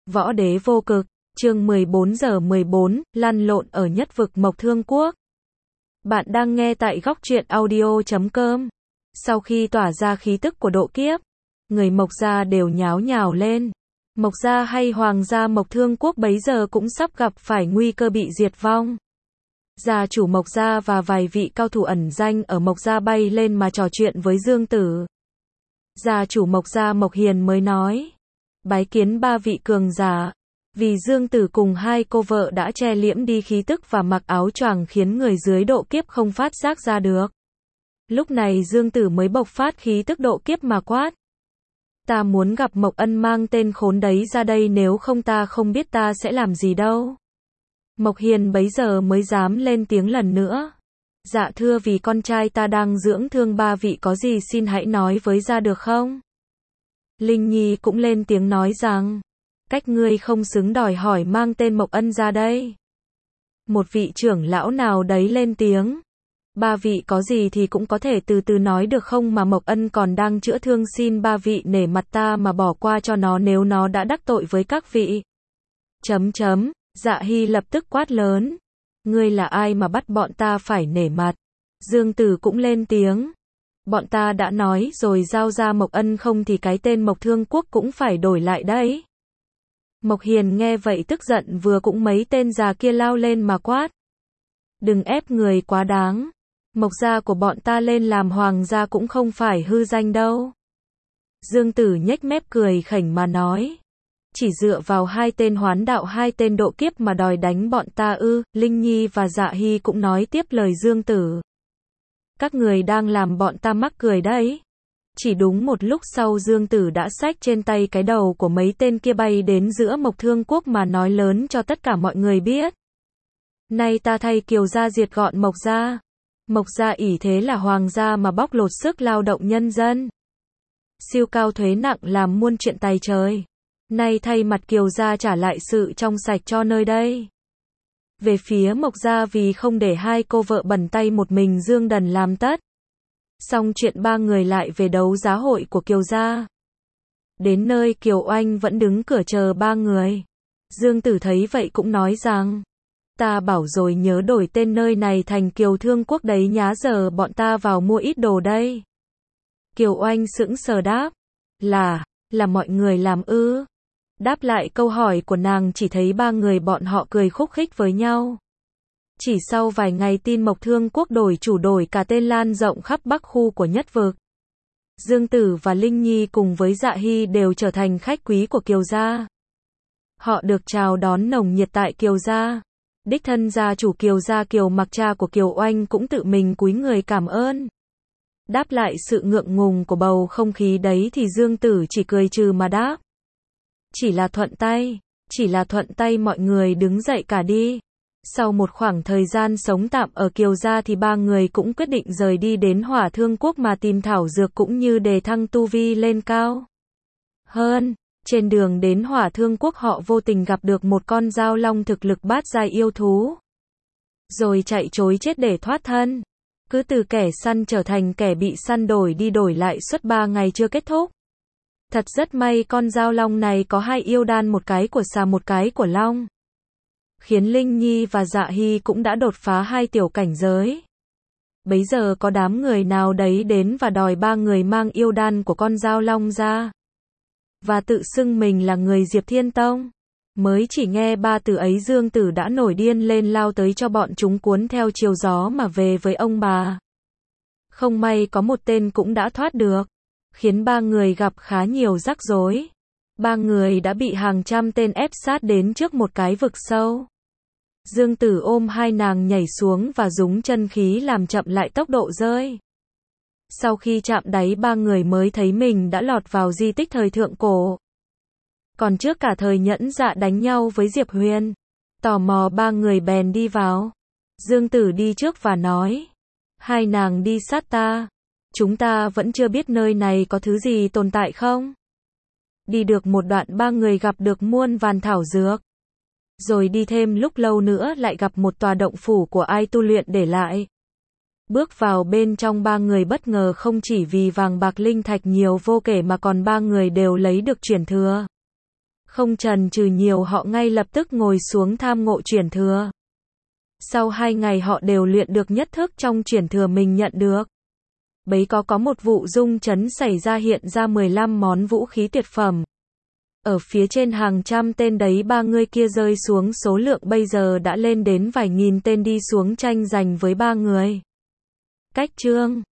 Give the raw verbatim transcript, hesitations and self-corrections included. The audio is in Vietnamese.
Võ đế vô cực, chương mười bốn giờ mười bốn, lăn lộn ở nhất vực Mộc Thương Quốc. Bạn đang nghe tại góc truyện audio chấm com. Sau khi tỏa ra khí tức của độ kiếp, người Mộc gia đều nháo nhào lên. Mộc gia hay Hoàng gia Mộc Thương Quốc bấy giờ cũng sắp gặp phải nguy cơ bị diệt vong. Gia chủ Mộc gia và vài vị cao thủ ẩn danh ở Mộc gia bay lên mà trò chuyện với Dương Tử. Gia chủ Mộc gia Mộc Hiền mới nói: bái kiến ba vị cường giả. Vì Dương Tử cùng hai cô vợ đã che liễm đi khí tức và mặc áo choàng khiến người dưới độ kiếp không phát giác ra được. Lúc này Dương Tử mới bộc phát khí tức độ kiếp mà quát: ta muốn gặp Mộc Ân mang tên khốn đấy ra đây, nếu không ta không biết ta sẽ làm gì đâu. Mộc Hiền bấy giờ mới dám lên tiếng lần nữa: dạ thưa, vì con trai ta đang dưỡng thương, ba vị có gì xin hãy nói với ra được không? Linh Nhi cũng lên tiếng nói rằng: cách ngươi không xứng đòi hỏi mang tên Mộc Ân ra đây. Một vị trưởng lão nào đấy lên tiếng: ba vị có gì thì cũng có thể từ từ nói được không, mà Mộc Ân còn đang chữa thương, xin ba vị nể mặt ta mà bỏ qua cho nó nếu nó đã đắc tội với các vị. Chấm chấm, Dạ Hy lập tức quát lớn: ngươi là ai mà bắt bọn ta phải nể mặt? Dương Tử cũng lên tiếng: bọn ta đã nói rồi, giao ra Mộc Ân không thì cái tên Mộc Thương Quốc cũng phải đổi lại đấy. Mộc Hiền nghe vậy tức giận, vừa cũng mấy tên già kia lao lên mà quát: đừng ép người quá đáng. Mộc gia của bọn ta lên làm hoàng gia cũng không phải hư danh đâu. Dương Tử nhếch mép cười khỉnh mà nói: chỉ dựa vào hai tên hoán đạo, hai tên độ kiếp mà đòi đánh bọn ta ư? Linh Nhi và Dạ Hy cũng nói tiếp lời Dương Tử: các người đang làm bọn ta mắc cười đấy. Chỉ đúng một lúc sau, Dương Tử đã xách trên tay cái đầu của mấy tên kia bay đến giữa Mộc Thương Quốc mà nói lớn cho tất cả mọi người biết: nay ta thay Kiều gia diệt gọn Mộc gia. Mộc gia ỷ thế là hoàng gia mà bóc lột sức lao động nhân dân, siêu cao thuế nặng, làm muôn chuyện tày trời. Nay thay mặt Kiều gia trả lại sự trong sạch cho nơi đây. Về phía Mộc gia, vì không để hai cô vợ bẩn tay một mình Dương Đần làm tất. Xong chuyện, ba người lại về đấu giá hội của Kiều gia. Đến nơi Kiều Oanh vẫn đứng cửa chờ ba người. Dương Tử thấy vậy cũng nói rằng: ta bảo rồi, nhớ đổi tên nơi này thành Kiều Thương Quốc đấy nhá, giờ bọn ta vào mua ít đồ đây. Kiều Oanh sững sờ đáp: là, là mọi người làm ư? Đáp lại câu hỏi của nàng, chỉ thấy ba người bọn họ cười khúc khích với nhau. Chỉ sau vài ngày, tin Mộc Thương Quốc đổi chủ, đổi cả tên, lan rộng khắp Bắc khu của nhất vực. Dương Tử và Linh Nhi cùng với Dạ Hy đều trở thành khách quý của Kiều gia. Họ được chào đón nồng nhiệt tại Kiều gia. Đích thân gia chủ Kiều gia Kiều Mặc, cha của Kiều Oanh, cũng tự mình cúi người cảm ơn. Đáp lại sự ngượng ngùng của bầu không khí đấy thì Dương Tử chỉ cười trừ mà đáp: chỉ là thuận tay, chỉ là thuận tay, mọi người đứng dậy cả đi. Sau một khoảng thời gian sống tạm ở Kiều gia thì ba người cũng quyết định rời đi đến Hỏa Thương Quốc mà tìm thảo dược cũng như đề thăng tu vi lên cao hơn. Trên đường đến Hỏa Thương Quốc, họ vô tình gặp được một con dao long thực lực bát giai yêu thú, rồi chạy trối chết để thoát thân. Cứ từ kẻ săn trở thành kẻ bị săn, đổi đi đổi lại suốt ba ngày chưa kết thúc. Thật rất may con dao long này có hai yêu đan, một cái của xà một cái của long, khiến Linh Nhi và Dạ Hy cũng đã đột phá hai tiểu cảnh giới. Bấy giờ có đám người nào đấy đến và đòi ba người mang yêu đan của con dao long ra, và tự xưng mình là người Diệp Thiên Tông. Mới chỉ nghe ba từ ấy, Dương Tử đã nổi điên lên, lao tới cho bọn chúng cuốn theo chiều gió mà về với ông bà. Không may có một tên cũng đã thoát được, khiến ba người gặp khá nhiều rắc rối. Ba người đã bị hàng trăm tên ép sát đến trước một cái vực sâu. Dương Tử ôm hai nàng nhảy xuống và dùng chân khí làm chậm lại tốc độ rơi. Sau khi chạm đáy, ba người mới thấy mình đã lọt vào di tích thời thượng cổ. Còn trước cả thời Nhẫn Dạ đánh nhau với Diệp Huyền. Tò mò, ba người bèn đi vào. Dương Tử đi trước và nói: hai nàng đi sát ta. Chúng ta vẫn chưa biết nơi này có thứ gì tồn tại không. Đi được một đoạn, ba người gặp được muôn vàn thảo dược. Rồi đi thêm lúc lâu nữa lại gặp một tòa động phủ của ai tu luyện để lại. Bước vào bên trong, ba người bất ngờ không chỉ vì vàng bạc linh thạch nhiều vô kể mà còn ba người đều lấy được truyền thừa. Không chần chừ nhiều họ ngay lập tức ngồi xuống tham ngộ chuyển thừa. Sau hai ngày họ đều luyện được nhất thức trong chuyển thừa mình nhận được. Bấy có có một vụ rung chấn xảy ra hiện ra mười lăm món vũ khí tuyệt phẩm. Ở phía trên hàng trăm tên đấy ba người kia rơi xuống số lượng bây giờ đã lên đến vài nghìn tên đi xuống tranh giành với ba người. Cách chương